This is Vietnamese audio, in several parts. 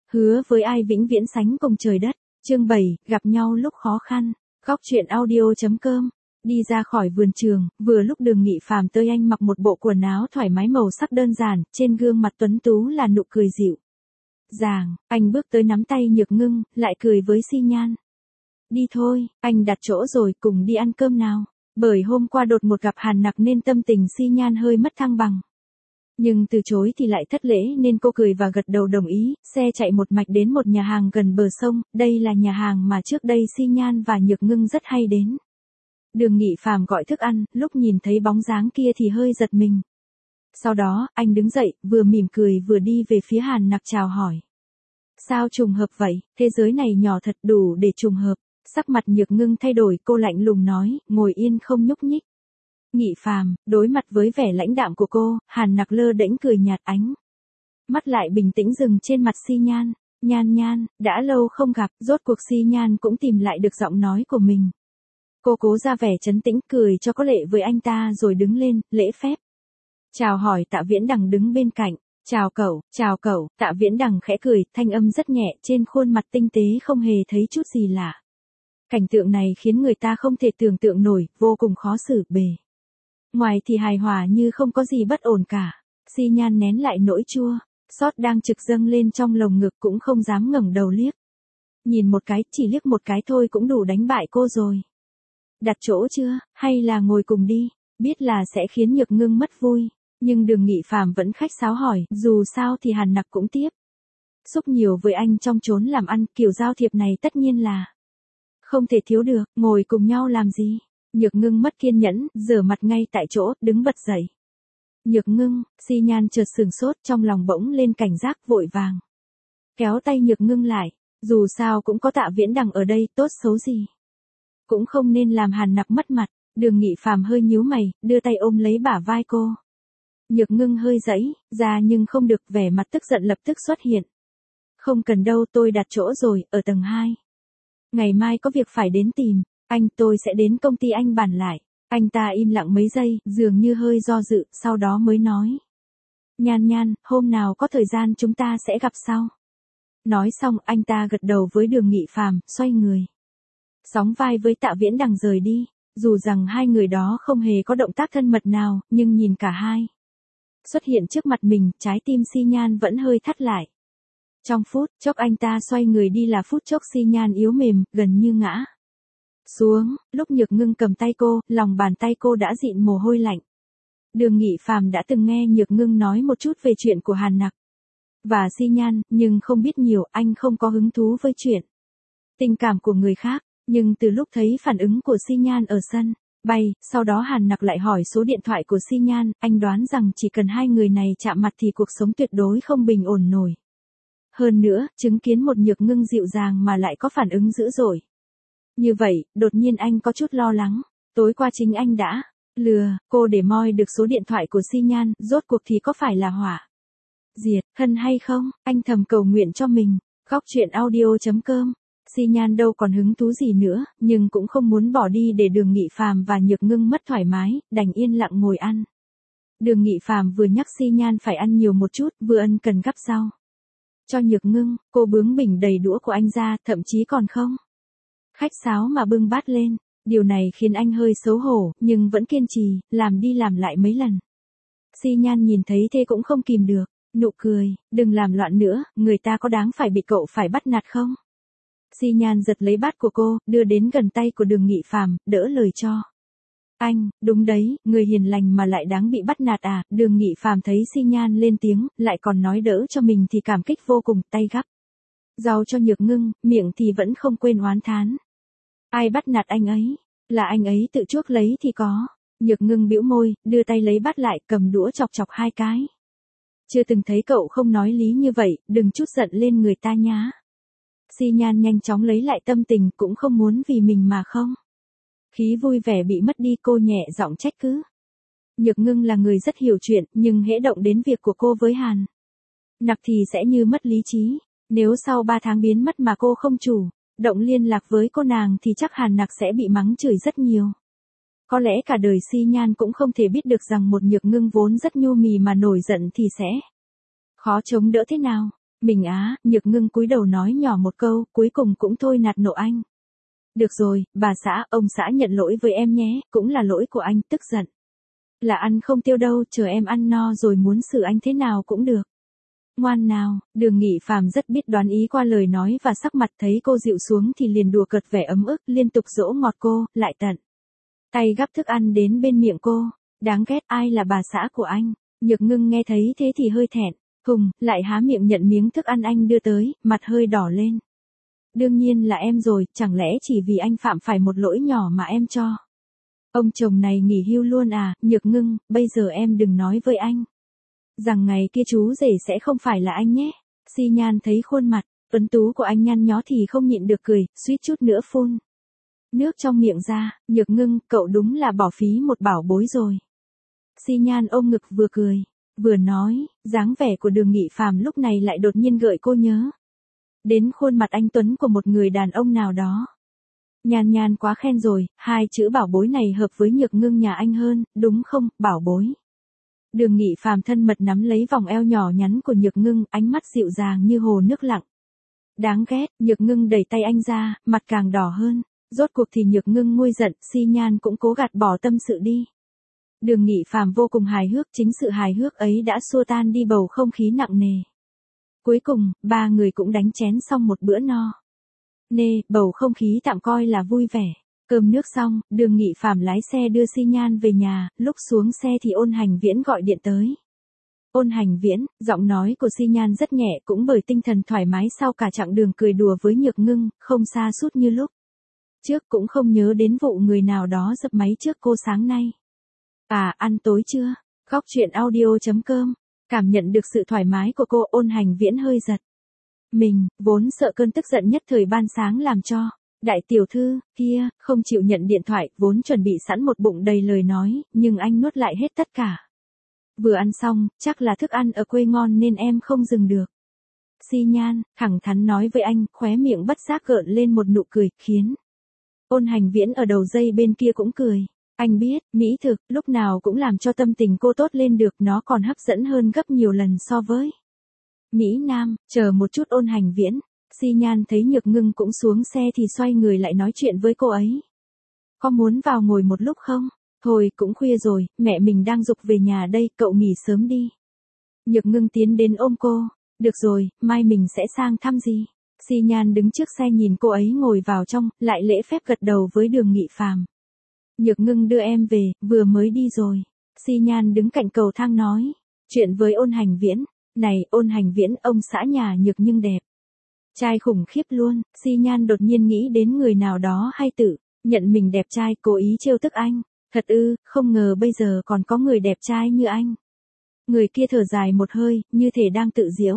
Hứa với ai vĩnh viễn sánh cùng trời đất. Chương 7, gặp nhau lúc khó khăn. Góc truyện audio.com. Đi ra khỏi vườn trường, vừa lúc Đường Nghị Phàm tới, anh mặc một bộ quần áo thoải mái màu sắc đơn giản, trên gương mặt tuấn tú là nụ cười dịu dàng. Anh bước tới nắm tay Nhược Ngưng, lại cười với Xi Nhan. Đi thôi, anh đặt chỗ rồi, cùng đi ăn cơm nào. Bởi hôm qua đột ngột gặp Hàn Nặc nên tâm tình Xi Nhan hơi mất thăng bằng. Nhưng từ chối thì lại thất lễ nên cô cười và gật đầu đồng ý, xe chạy một mạch đến một nhà hàng gần bờ sông, đây là nhà hàng mà trước đây Xi Nhan và Nhược Ngưng rất hay đến. Đường Nghị Phàm gọi thức ăn, lúc nhìn thấy bóng dáng kia thì hơi giật mình. Sau đó, anh đứng dậy, vừa mỉm cười vừa đi về phía Hàn Nặc chào hỏi. Sao trùng hợp vậy, thế giới này nhỏ thật, đủ để trùng hợp. Sắc mặt Nhược Ngưng thay đổi, cô lạnh lùng nói, ngồi yên không nhúc nhích. Nghị Phàm, đối mặt với vẻ lãnh đạm của cô, Hàn Nặc lơ đễnh cười nhạt, ánh mắt lại bình tĩnh dừng trên mặt Xi Nhan. Nhan Nhan, đã lâu không gặp, rốt cuộc Xi Nhan cũng tìm lại được giọng nói của mình. Cô cố ra vẻ trấn tĩnh, cười cho có lệ với anh ta rồi đứng lên, lễ phép chào hỏi Tạ Viễn Đằng đứng bên cạnh. Chào cậu, Tạ Viễn Đằng khẽ cười, thanh âm rất nhẹ, trên khuôn mặt tinh tế không hề thấy chút gì lạ. Cảnh tượng này khiến người ta không thể tưởng tượng nổi, vô cùng khó xử, bề ngoài thì hài hòa như không có gì bất ổn cả. Xi Nhan nén lại nỗi chua xót đang trực dâng lên trong lồng ngực, cũng không dám ngẩng đầu liếc nhìn một cái, chỉ liếc một cái thôi cũng đủ đánh bại cô rồi. Đặt chỗ chưa, hay là ngồi cùng đi? Biết là sẽ khiến Nhược Ngưng mất vui, nhưng Đường Nghị Phàm vẫn khách sáo hỏi, dù sao thì Hàn Nặc cũng tiếp xúc nhiều với anh trong chốn làm ăn, kiểu giao thiệp này tất nhiên là không thể thiếu được, ngồi cùng nhau làm gì? Nhược Ngưng mất kiên nhẫn, rửa mặt ngay tại chỗ, đứng bật dậy. Nhược Ngưng, Xi Nhan chợt sửng sốt, trong lòng bỗng lên cảnh giác, vội vàng kéo tay Nhược Ngưng lại, dù sao cũng có Tạ Viễn Đằng ở đây, tốt xấu gì cũng không nên làm Hàn Nặc mất mặt. Đường Nghị Phàm hơi nhíu mày, đưa tay ôm lấy bả vai cô. Nhược Ngưng hơi giãy ra nhưng không được, vẻ mặt tức giận lập tức xuất hiện. Không cần đâu, tôi đặt chỗ rồi, ở tầng 2. Ngày mai có việc phải đến tìm anh, tôi sẽ đến công ty anh bàn lại. Anh ta im lặng mấy giây, dường như hơi do dự, sau đó mới nói. Nhan Nhan, hôm nào có thời gian chúng ta sẽ gặp sau. Nói xong, anh ta gật đầu với Đường Nghị Phàm, xoay người sóng vai với Tạ Viễn Đằng rời đi. Dù rằng hai người đó không hề có động tác thân mật nào, nhưng nhìn cả hai xuất hiện trước mặt mình, trái tim Xi Nhan vẫn hơi thắt lại. Trong phút chốc anh ta xoay người đi là phút chốc Xi Nhan yếu mềm, gần như ngã xuống. Lúc Nhược Ngưng cầm tay cô, lòng bàn tay cô đã dịn mồ hôi lạnh. Đường Nghị Phàm đã từng nghe Nhược Ngưng nói một chút về chuyện của Hàn Nặc và Xi Nhan, nhưng không biết nhiều, anh không có hứng thú với chuyện tình cảm của người khác. Nhưng từ lúc thấy phản ứng của Xi Nhan ở sân bay, sau đó Hàn Nặc lại hỏi số điện thoại của Xi Nhan, anh đoán rằng chỉ cần hai người này chạm mặt thì cuộc sống tuyệt đối không bình ổn nổi. Hơn nữa, chứng kiến một Nhược Ngưng dịu dàng mà lại có phản ứng dữ dội như vậy, đột nhiên anh có chút lo lắng. Tối qua chính anh đã lừa cô để moi được số điện thoại của Xi Nhan, rốt cuộc thì có phải là hỏa diệt thân hay không? Anh thầm cầu nguyện cho mình. Góc truyện audio.com. Xi Nhan đâu còn hứng thú gì nữa, nhưng cũng không muốn bỏ đi để Đường Nghị Phàm và Nhược Ngưng mất thoải mái, đành yên lặng ngồi ăn. Đường Nghị Phàm vừa nhắc Xi Nhan phải ăn nhiều một chút, vừa ân cần gắp rau cho Nhược Ngưng. Cô bướng bỉnh đầy đũa của anh ra, thậm chí còn không khách sáo mà bưng bát lên. Điều này khiến anh hơi xấu hổ, nhưng vẫn kiên trì, làm đi làm lại mấy lần. Xi Nhan nhìn thấy thế cũng không kìm được, nụ cười, đừng làm loạn nữa, người ta có đáng phải bị cậu phải bắt nạt không? Xi Nhan giật lấy bát của cô, đưa đến gần tay của Đường Nghị Phàm, đỡ lời cho. Anh, đúng đấy, người hiền lành mà lại đáng bị bắt nạt à? Đường Nghị Phàm thấy Xi Nhan lên tiếng, lại còn nói đỡ cho mình thì cảm kích vô cùng, tay gắp rau cho Nhược Ngưng, miệng thì vẫn không quên oán thán. Ai bắt nạt anh ấy? Là anh ấy tự chuốc lấy thì có. Nhược Ngưng bĩu môi, đưa tay lấy bát lại, cầm đũa chọc chọc hai cái. Chưa từng thấy cậu không nói lý như vậy, đừng chút giận lên người ta nhá. Xi Nhan nhanh chóng lấy lại tâm tình, cũng không muốn vì mình mà không khí vui vẻ bị mất đi, cô nhẹ giọng trách cứ. Nhược Ngưng là người rất hiểu chuyện, nhưng hễ động đến việc của cô với Hàn Nặc thì sẽ như mất lý trí. Nếu sau 3 tháng biến mất mà cô không chủ động liên lạc với cô nàng thì chắc Hàn Nặc sẽ bị mắng chửi rất nhiều. Có lẽ cả đời Xi Nhan cũng không thể biết được rằng một Nhược Ngưng vốn rất nhu mì mà nổi giận thì sẽ khó chống đỡ thế nào. Mình á, Nhược Ngưng cúi đầu nói nhỏ một câu, cuối cùng cũng thôi nạt nộ anh. Được rồi, bà xã, ông xã nhận lỗi với em nhé, cũng là lỗi của anh, tức giận. Là ăn không tiêu đâu, chờ em ăn no rồi muốn xử anh thế nào cũng được. Ngoan nào, Đường Nghị Phàm rất biết đoán ý qua lời nói và sắc mặt, thấy cô dịu xuống thì liền đùa cợt vẻ ấm ức, liên tục dỗ ngọt cô, lại tận tay gắp thức ăn đến bên miệng cô. Đáng ghét, ai là bà xã của anh? Nhược Ngưng nghe thấy thế thì hơi thẹn, lại há miệng nhận miếng thức ăn anh đưa tới, mặt hơi đỏ lên. Đương nhiên là em rồi, chẳng lẽ chỉ vì anh phạm phải một lỗi nhỏ mà em cho. Ông chồng này nghỉ hưu luôn à? Nhược Ngưng, bây giờ em đừng nói với anh rằng ngày kia chú rể sẽ không phải là anh nhé. Xi Nhan thấy khuôn mặt tuấn tú của anh nhăn nhó thì không nhịn được cười, suýt chút nữa phun nước trong miệng ra. Nhược Ngưng, cậu đúng là bỏ phí một bảo bối rồi. Xi Nhan ôm ngực vừa cười vừa nói, dáng vẻ của Đường Nghị Phàm lúc này lại đột nhiên gợi cô nhớ đến khuôn mặt anh tuấn của một người đàn ông nào đó. Nhan Nhan quá khen rồi, hai chữ bảo bối này hợp với Nhược Ngưng nhà anh hơn, đúng không, bảo bối. Đường Nghị Phàm thân mật nắm lấy vòng eo nhỏ nhắn của Nhược Ngưng, ánh mắt dịu dàng như hồ nước lặng. Đáng ghét, Nhược Ngưng đẩy tay anh ra, mặt càng đỏ hơn. Rốt cuộc thì Nhược Ngưng nguôi giận, Xi Nhan cũng cố gạt bỏ tâm sự đi. Đường Nghị Phàm vô cùng hài hước, chính sự hài hước ấy đã xua tan đi bầu không khí nặng nề. Cuối cùng, ba người cũng đánh chén xong một bữa no nê, bầu không khí tạm coi là vui vẻ. Cơm nước xong, Đường Nghị Phàm lái xe đưa Xi Nhan về nhà, lúc xuống xe thì Ôn Hành Viễn gọi điện tới. Ôn Hành Viễn, giọng nói của Xi Nhan rất nhẹ, cũng bởi tinh thần thoải mái sau cả chặng đường cười đùa với Nhược Ngưng, không sa sút như lúc trước, cũng không nhớ đến vụ người nào đó dập máy trước cô sáng nay. À, ăn tối chưa? Góc truyện audio.com. Cảm nhận được sự thoải mái của cô, Ôn Hành Viễn hơi giật mình, vốn sợ cơn tức giận nhất thời ban sáng làm cho đại tiểu thư kia không chịu nhận điện thoại, vốn chuẩn bị sẵn một bụng đầy lời nói, nhưng anh nuốt lại hết tất cả. Vừa ăn xong, chắc là thức ăn ở quê ngon nên em không dừng được. Xi Nhan thẳng thắn nói với anh, khóe miệng bất giác gợn lên một nụ cười, khiến Ôn Hành Viễn ở đầu dây bên kia cũng cười. Anh biết, mỹ thực lúc nào cũng làm cho tâm tình cô tốt lên được, nó còn hấp dẫn hơn gấp nhiều lần so với Mỹ Nam. Chờ một chút Ôn Hành Viễn. Xi Nhan thấy Nhược Ngưng cũng xuống xe thì xoay người lại nói chuyện với cô ấy. Có muốn vào ngồi một lúc không? Thôi cũng khuya rồi, mẹ mình đang giục về nhà đây, cậu nghỉ sớm đi. Nhược Ngưng tiến đến ôm cô. Được rồi, mai mình sẽ sang thăm gì. Xi Nhan đứng trước xe nhìn cô ấy ngồi vào trong, lại lễ phép gật đầu với Đường Nghị Phàm. Nhược Ngưng đưa em về, vừa mới đi rồi. Xi Nhan đứng cạnh cầu thang nói chuyện với Ôn Hành Viễn. Này, Ôn Hành Viễn, ông xã nhà Nhược nhưng đẹp trai khủng khiếp luôn. Xi Nhan đột nhiên nghĩ đến người nào đó hay tự nhận mình đẹp trai, cố ý trêu tức anh. Thật ư, không ngờ bây giờ còn có người đẹp trai như anh. Người kia thở dài một hơi, như thể đang tự giễu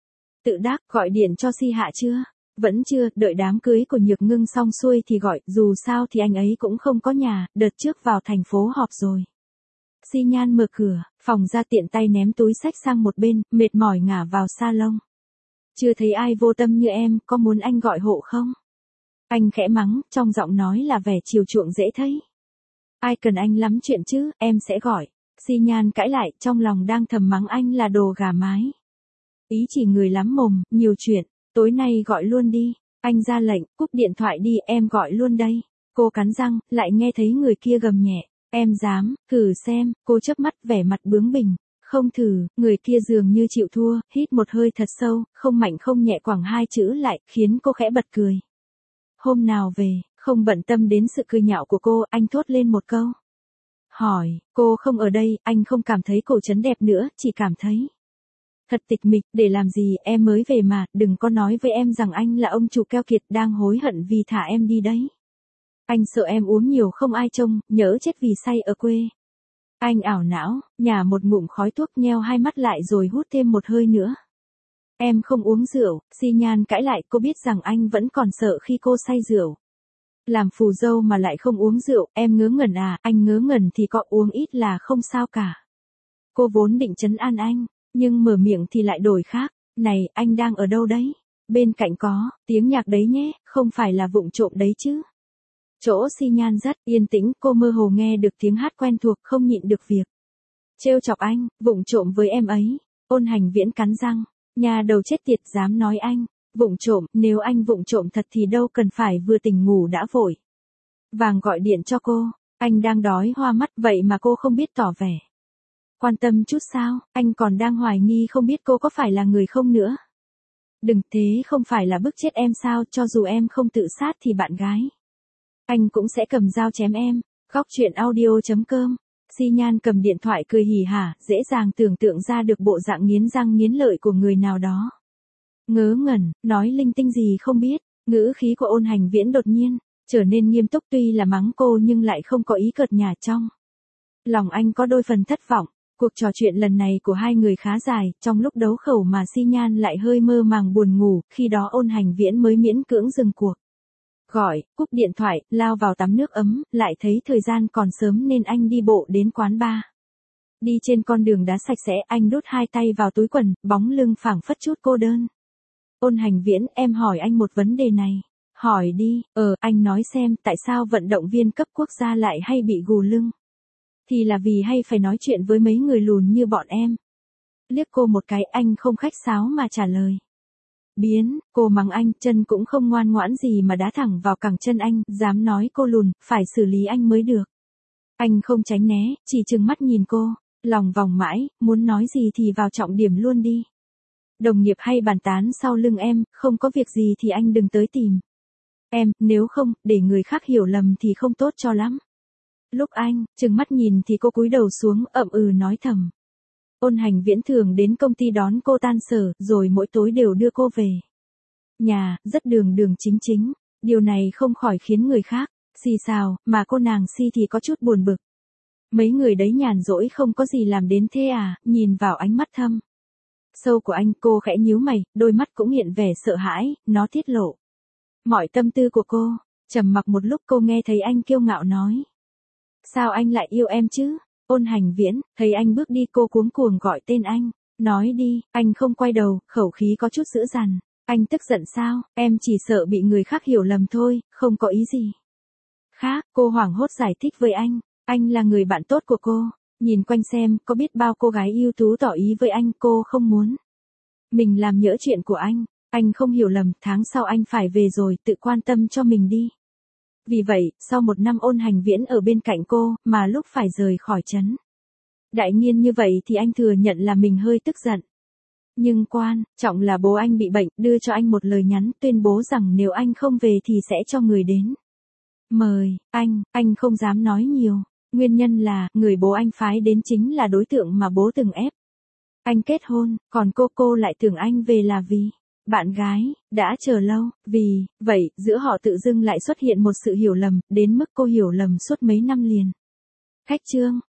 tự đắc. Gọi điện cho Si Hạ chưa? Vẫn chưa, đợi đám cưới của Nhược Ngưng xong xuôi thì gọi, dù sao thì anh ấy cũng không có nhà, đợt trước vào thành phố họp rồi. Xi Nhan mở cửa phòng ra, tiện tay ném túi xách sang một bên, mệt mỏi ngả vào salon. Chưa thấy ai vô tâm như em, có muốn anh gọi hộ không? Anh khẽ mắng, trong giọng nói là vẻ chiều chuộng dễ thấy. Ai cần anh lắm chuyện chứ, em sẽ gọi. Xi Nhan cãi lại, trong lòng đang thầm mắng anh là đồ gà mái. Ý chỉ người lắm mồm, nhiều chuyện, tối nay gọi luôn đi. Anh ra lệnh, cúp điện thoại đi, em gọi luôn đây. Cô cắn răng, lại nghe thấy người kia gầm nhẹ. Em dám, thử xem. Cô chớp mắt, vẻ mặt bướng bỉnh. Không thử. Người kia dường như chịu thua, hít một hơi thật sâu, không mạnh không nhẹ quẳng hai chữ lại, khiến cô khẽ bật cười. Hôm nào về, không bận tâm đến sự cười nhạo của cô, anh thốt lên một câu. Hỏi, cô không ở đây, anh không cảm thấy cổ trấn đẹp nữa, chỉ cảm thấy thật tịch mịch. Để làm gì, em mới về mà, đừng có nói với em rằng anh là ông chủ keo kiệt đang hối hận vì thả em đi đấy. Anh sợ em uống nhiều không ai trông, nhỡ chết vì say ở quê. Anh ảo não, nhả một ngụm khói thuốc, nheo hai mắt lại rồi hút thêm một hơi nữa. Em không uống rượu. Xi Nhan cãi lại, cô biết rằng anh vẫn còn sợ khi cô say rượu. Làm phù dâu mà lại không uống rượu, em ngớ ngẩn à? Anh ngớ ngẩn thì có uống ít là không sao cả. Cô vốn định trấn an anh, nhưng mở miệng thì lại đổi khác. Này, anh đang ở đâu đấy? Bên cạnh có tiếng nhạc đấy nhé, không phải là vụng trộm đấy chứ? Chỗ Xi Nhan rất yên tĩnh, cô mơ hồ nghe được tiếng hát quen thuộc, không nhịn được việc trêu chọc anh, vụng trộm với em ấy. Ôn Hành Viễn cắn răng, Nhà đầu chết tiệt dám nói anh. Vụng trộm, nếu anh vụng trộm thật thì đâu cần phải vừa tỉnh ngủ đã vội vàng gọi điện cho cô. Anh đang đói hoa mắt vậy mà cô không biết tỏ vẻ quan tâm chút sao, anh còn đang hoài nghi không biết cô có phải là người không nữa. Đừng thế không phải là bức chết em sao, cho dù em không tự sát thì bạn gái anh cũng sẽ cầm dao chém em. Góc chuyện audio.com. Xi Nhan cầm điện thoại cười hỉ hả, dễ dàng tưởng tượng ra được bộ dạng nghiến răng nghiến lợi của người nào đó. Ngớ ngẩn, nói linh tinh gì không biết, ngữ khí của Ôn Hành Viễn đột nhiên trở nên nghiêm túc, tuy là mắng cô nhưng lại không có ý cợt nhả. Trong lòng anh có đôi phần thất vọng. Cuộc trò chuyện lần này của hai người khá dài, trong lúc đấu khẩu mà Xi Nhan lại hơi mơ màng buồn ngủ, khi đó Ôn Hành Viễn mới miễn cưỡng dừng cuộc gọi, cúp điện thoại, lao vào tắm nước ấm, lại thấy thời gian còn sớm nên anh đi bộ đến quán bar. Đi trên con đường đá sạch sẽ, anh đút hai tay vào túi quần, bóng lưng phảng phất chút cô đơn. Ôn Hành Viễn, em hỏi anh một vấn đề này. Hỏi đi. Anh nói xem, tại sao vận động viên cấp quốc gia lại hay bị gù lưng? Thì là vì hay phải nói chuyện với mấy người lùn như bọn em. Liếc cô một cái, anh không khách sáo mà trả lời. Biến, cô mắng anh, chân cũng không ngoan ngoãn gì mà đá thẳng vào cẳng chân anh, dám nói cô lùn, phải xử lý anh mới được. Anh không tránh né, chỉ trừng mắt nhìn cô, lòng vòng mãi, muốn nói gì thì vào trọng điểm luôn đi. Đồng nghiệp hay bàn tán sau lưng em, không có việc gì thì anh đừng tới tìm em, nếu không, để người khác hiểu lầm thì không tốt cho lắm. Lúc anh trừng mắt nhìn thì cô cúi đầu xuống, ậm ừ nói thầm. Ôn Hành Viễn thường đến công ty đón cô tan sở, rồi mỗi tối đều đưa cô về nhà, rất đường đường chính chính. Điều này không khỏi khiến người khác xì xào, mà cô nàng Si thì có chút buồn bực. Mấy người đấy nhàn rỗi không có gì làm đến thế à? Nhìn vào ánh mắt thâm sâu của anh, cô khẽ nhíu mày, đôi mắt cũng hiện vẻ sợ hãi, nó tiết lộ mọi tâm tư của cô. Trầm mặc một lúc, cô nghe thấy anh kiêu ngạo nói. Sao anh lại yêu em chứ? Ôn Hành Viễn, thấy anh bước đi, cô cuống cuồng gọi tên anh. Nói đi. Anh không quay đầu, khẩu khí có chút dữ dằn. Anh tức giận sao? Em chỉ sợ bị người khác hiểu lầm thôi, không có ý gì khác. Cô hoảng hốt giải thích với anh. Anh là người bạn tốt của cô. Nhìn quanh xem, có biết bao cô gái ưu tú tỏ ý với anh, cô không muốn mình làm nhỡ chuyện của anh. Anh không hiểu lầm, tháng sau anh phải về rồi, tự quan tâm cho mình đi. Vì vậy, sau một năm Ôn Hành Viễn ở bên cạnh cô, mà lúc phải rời khỏi trấn Đại Nghiên như vậy thì anh thừa nhận là mình hơi tức giận. Nhưng quan trọng là bố anh bị bệnh, đưa cho anh một lời nhắn tuyên bố rằng nếu anh không về thì sẽ cho người đến mời anh không dám nói nhiều. Nguyên nhân là, người bố anh phái đến chính là đối tượng mà bố từng ép anh kết hôn, còn cô lại tưởng anh về là vì bạn gái, đã chờ lâu. Vì vậy, giữa họ tự dưng lại xuất hiện một sự hiểu lầm, đến mức cô hiểu lầm suốt mấy năm liền. Khách trương,